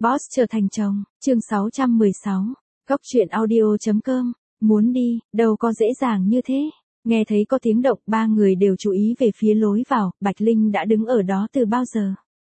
Boss trở thành chồng, chương 616. Góc truyện audio.com. Muốn đi, đâu có dễ dàng như thế. Nghe thấy có tiếng động, ba người đều chú ý về phía lối vào, Bạch Linh đã đứng ở đó từ bao giờ.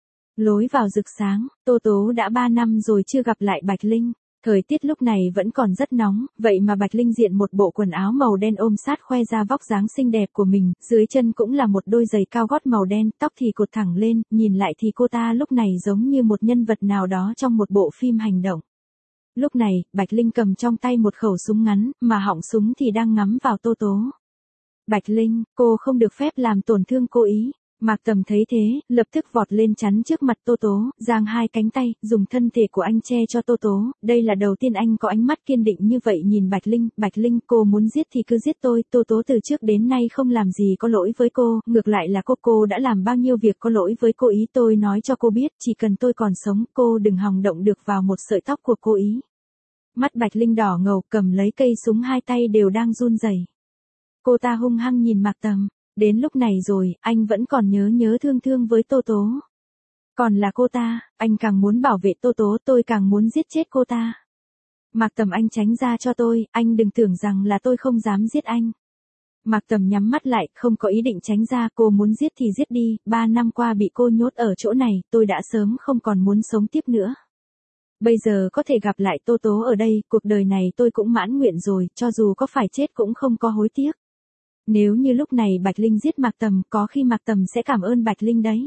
Lối vào rực sáng, Tô Tố đã 3 năm rồi chưa gặp lại Bạch Linh. Thời tiết lúc này vẫn còn rất nóng, vậy mà Bạch Linh diện một bộ quần áo màu đen ôm sát khoe ra vóc dáng xinh đẹp của mình, dưới chân cũng là một đôi giày cao gót màu đen, tóc thì cột thẳng lên, nhìn lại thì cô ta lúc này giống như một nhân vật nào đó trong một bộ phim hành động. Lúc này, Bạch Linh cầm trong tay một khẩu súng ngắn, mà họng súng thì đang ngắm vào Tô Tố. Bạch Linh, cô không được phép làm tổn thương cô ý. Mạc Tầm thấy thế, lập tức vọt lên chắn trước mặt Tô Tố, giang hai cánh tay, dùng thân thể của anh che cho Tô Tố. Đây là đầu tiên anh có ánh mắt kiên định như vậy nhìn Bạch Linh, cô muốn giết thì cứ giết tôi. Tô Tố từ trước đến nay không làm gì có lỗi với cô, ngược lại là cô đã làm bao nhiêu việc có lỗi với cô ý. Tôi nói cho cô biết, chỉ cần tôi còn sống, cô đừng hòng động được vào một sợi tóc của cô ý. Mắt Bạch Linh đỏ ngầu, cầm lấy cây súng, hai tay đều đang run rẩy. Cô ta hung hăng nhìn Mạc Tầm. Đến lúc này rồi, anh vẫn còn nhớ thương với Tô Tố. Còn là cô ta, anh càng muốn bảo vệ Tô Tố, tôi càng muốn giết chết cô ta. Mạc Tầm, anh tránh ra cho tôi, anh đừng tưởng rằng là tôi không dám giết anh. Mạc Tầm nhắm mắt lại, không có ý định tránh ra, cô muốn giết thì giết đi, 3 năm qua bị cô nhốt ở chỗ này, tôi đã sớm không còn muốn sống tiếp nữa. Bây giờ có thể gặp lại Tô Tố ở đây, cuộc đời này tôi cũng mãn nguyện rồi, cho dù có phải chết cũng không có hối tiếc. Nếu như lúc này Bạch Linh giết Mạc Tầm, có khi Mạc Tầm sẽ cảm ơn Bạch Linh đấy.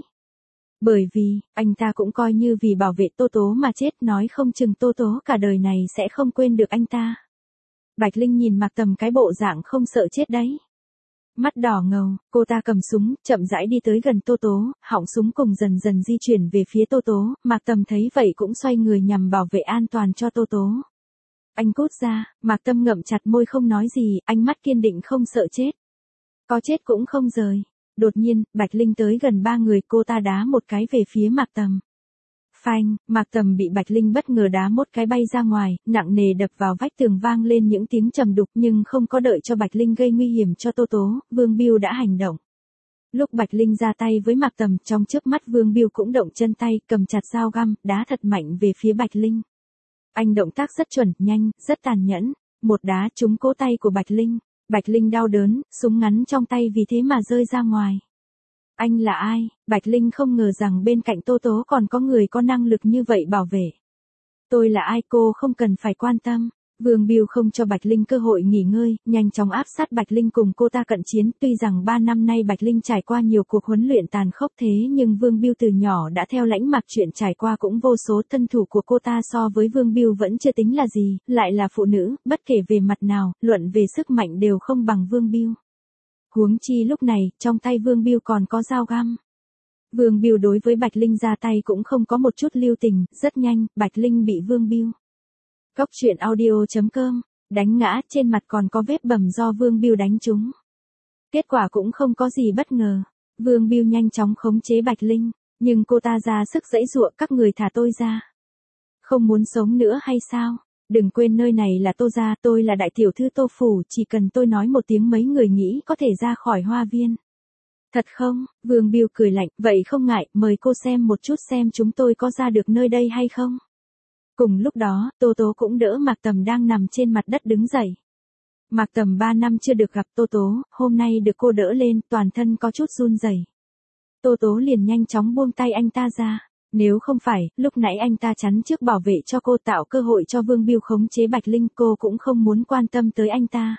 Bởi vì, anh ta cũng coi như vì bảo vệ Tô Tố mà chết, nói không chừng Tô Tố cả đời này sẽ không quên được anh ta. Bạch Linh nhìn Mạc Tầm cái bộ dạng không sợ chết đấy. Mắt đỏ ngầu, cô ta cầm súng, chậm rãi đi tới gần Tô Tố, họng súng cùng dần dần di chuyển về phía Tô Tố. Mạc Tầm thấy vậy cũng xoay người nhằm bảo vệ an toàn cho Tô Tố. Anh cút ra, Mạc Tầm ngậm chặt môi không nói gì, ánh mắt kiên định không sợ chết. Có chết cũng không rời. Đột nhiên, Bạch Linh tới gần ba người, cô ta đá một cái về phía Mạc Tầm. Phanh, Mạc Tầm bị Bạch Linh bất ngờ đá một cái bay ra ngoài, nặng nề đập vào vách tường, vang lên những tiếng trầm đục, nhưng không có đợi cho Bạch Linh gây nguy hiểm cho Tô Tố, Vương Biêu đã hành động. Lúc Bạch Linh ra tay với Mạc Tầm, trong chớp mắt Vương Biêu cũng động chân tay, cầm chặt dao găm, đá thật mạnh về phía Bạch Linh. Anh động tác rất chuẩn, nhanh, rất tàn nhẫn, một đá trúng cổ tay của Bạch Linh. Bạch Linh đau đớn, súng ngắn trong tay vì thế mà rơi ra ngoài. Anh là ai? Bạch Linh không ngờ rằng bên cạnh Tô Tố còn có người có năng lực như vậy bảo vệ. Tôi là ai, cô không cần phải quan tâm. Vương Biêu không cho Bạch Linh cơ hội nghỉ ngơi, nhanh chóng áp sát Bạch Linh cùng cô ta cận chiến. Tuy rằng 3 năm nay Bạch Linh trải qua nhiều cuộc huấn luyện tàn khốc thế nhưng Vương Biêu từ nhỏ đã theo lãnh Mạc chuyện trải qua cũng vô số, thân thủ của cô ta so với Vương Biêu vẫn chưa tính là gì, lại là phụ nữ, bất kể về mặt nào, luận về sức mạnh đều không bằng Vương Biêu. Huống chi lúc này, trong tay Vương Biêu còn có dao găm. Vương Biêu đối với Bạch Linh ra tay cũng không có một chút lưu tình, rất nhanh, Bạch Linh bị Vương Biêu. Góc truyện audio.com, đánh ngã, trên mặt còn có vết bầm do Vương Biêu đánh trúng. Kết quả cũng không có gì bất ngờ. Vương Biêu nhanh chóng khống chế Bạch Linh, nhưng cô ta ra sức giãy giụa, các người thả tôi ra. Không muốn sống nữa hay sao? Đừng quên nơi này là Tô gia, tôi là đại tiểu thư Tô phủ, chỉ cần tôi nói một tiếng mấy người nghĩ có thể ra khỏi hoa viên. Thật không? Vương Biêu cười lạnh, vậy không ngại, mời cô xem một chút xem chúng tôi có ra được nơi đây hay không. Cùng lúc đó, Tô Tố cũng đỡ Mạc Tầm đang nằm trên mặt đất đứng dậy. Mạc Tầm 3 năm chưa được gặp Tô Tố, hôm nay được cô đỡ lên, toàn thân có chút run rẩy. Tô Tố liền nhanh chóng buông tay anh ta ra. Nếu không phải, lúc nãy anh ta chắn trước bảo vệ cho cô, tạo cơ hội cho Vương Biêu khống chế Bạch Linh, cô cũng không muốn quan tâm tới anh ta.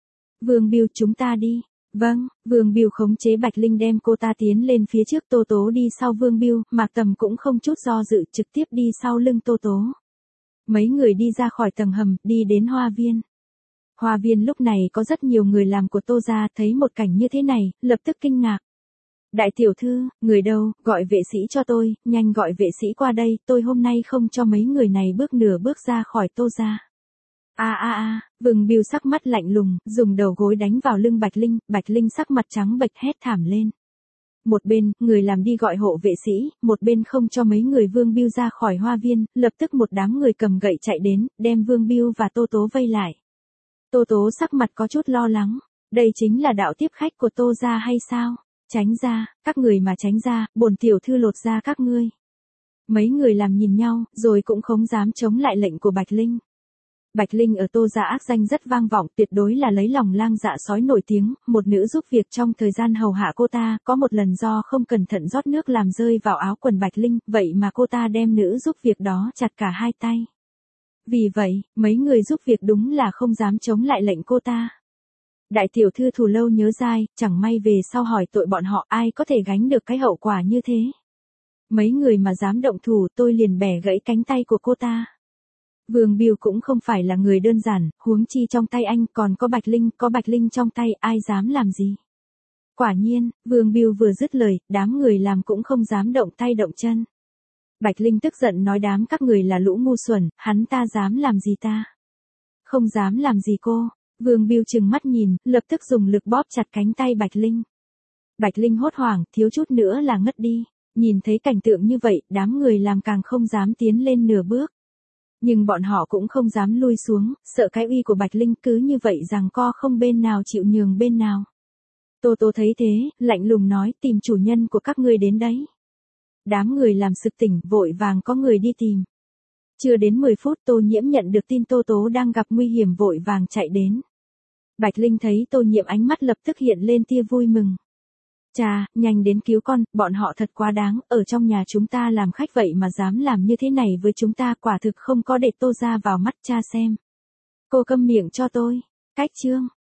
Vương Biêu, chúng ta đi. Vâng, Vương Biêu khống chế Bạch Linh đem cô ta tiến lên phía trước, Tô Tố đi sau Vương Biêu, Mạc Tầm cũng không chút do dự, trực tiếp đi sau lưng Tô Tố. Mấy người đi ra khỏi tầng hầm, đi đến hoa viên. Hoa viên lúc này có rất nhiều người làm của Tô gia, thấy một cảnh như thế này, lập tức kinh ngạc. Đại tiểu thư, người đâu, gọi vệ sĩ cho tôi, nhanh gọi vệ sĩ qua đây, tôi hôm nay không cho mấy người này bước nửa bước ra khỏi Tô gia. Vương Biêu sắc mắt lạnh lùng, dùng đầu gối đánh vào lưng Bạch Linh sắc mặt trắng bệch hét thảm lên. Một bên, người làm đi gọi hộ vệ sĩ, một bên không cho mấy người Vương Biêu ra khỏi hoa viên, lập tức một đám người cầm gậy chạy đến, đem Vương Biêu và Tô Tố vây lại. Tô Tố sắc mặt có chút lo lắng, đây chính là đạo tiếp khách của Tô gia hay sao? Tránh ra, các người mà tránh ra, bổn tiểu thư lột da các ngươi. Mấy người làm nhìn nhau, rồi cũng không dám chống lại lệnh của Bạch Linh. Bạch Linh ở Tô gia ác danh rất vang vọng, tuyệt đối là lấy lòng lang dạ sói nổi tiếng, một nữ giúp việc trong thời gian hầu hạ cô ta, có một lần do không cẩn thận rót nước làm rơi vào áo quần Bạch Linh, vậy mà cô ta đem nữ giúp việc đó chặt cả hai tay. Vì vậy, mấy người giúp việc đúng là không dám chống lại lệnh cô ta. Đại tiểu thư Thù Lâu nhớ dai, chẳng may về sau hỏi tội bọn họ, ai có thể gánh được cái hậu quả như thế. Mấy người mà dám động thủ, tôi liền bẻ gãy cánh tay của cô ta. Vương Biêu cũng không phải là người đơn giản, huống chi trong tay anh còn có Bạch Linh trong tay, ai dám làm gì. Quả nhiên, Vương Biêu vừa dứt lời, đám người làm cũng không dám động tay động chân. Bạch Linh tức giận nói đám các người là lũ ngu xuẩn, hắn ta dám làm gì ta? Không dám làm gì cô. Vương Biêu trừng mắt nhìn, lập tức dùng lực bóp chặt cánh tay Bạch Linh. Bạch Linh hốt hoảng, thiếu chút nữa là ngất đi. Nhìn thấy cảnh tượng như vậy, đám người làm càng không dám tiến lên nửa bước. Nhưng bọn họ cũng không dám lui xuống, sợ cái uy của Bạch Linh cứ như vậy rằng co không bên nào chịu nhường bên nào. Tô Tô thấy thế, lạnh lùng nói tìm chủ nhân của các ngươi đến đấy. Đám người làm sực tỉnh, vội vàng có người đi tìm. Chưa đến 10 phút Tô Nhiễm nhận được tin Tô Tố đang gặp nguy hiểm vội vàng chạy đến. Bạch Linh thấy Tô Nhiễm ánh mắt lập tức hiện lên tia vui mừng. Chà, nhanh đến cứu con, bọn họ thật quá đáng, ở trong nhà chúng ta làm khách vậy mà dám làm như thế này với chúng ta, quả thực không có để Tô gia vào mắt cha xem. Cô câm miệng cho tôi. Cách chương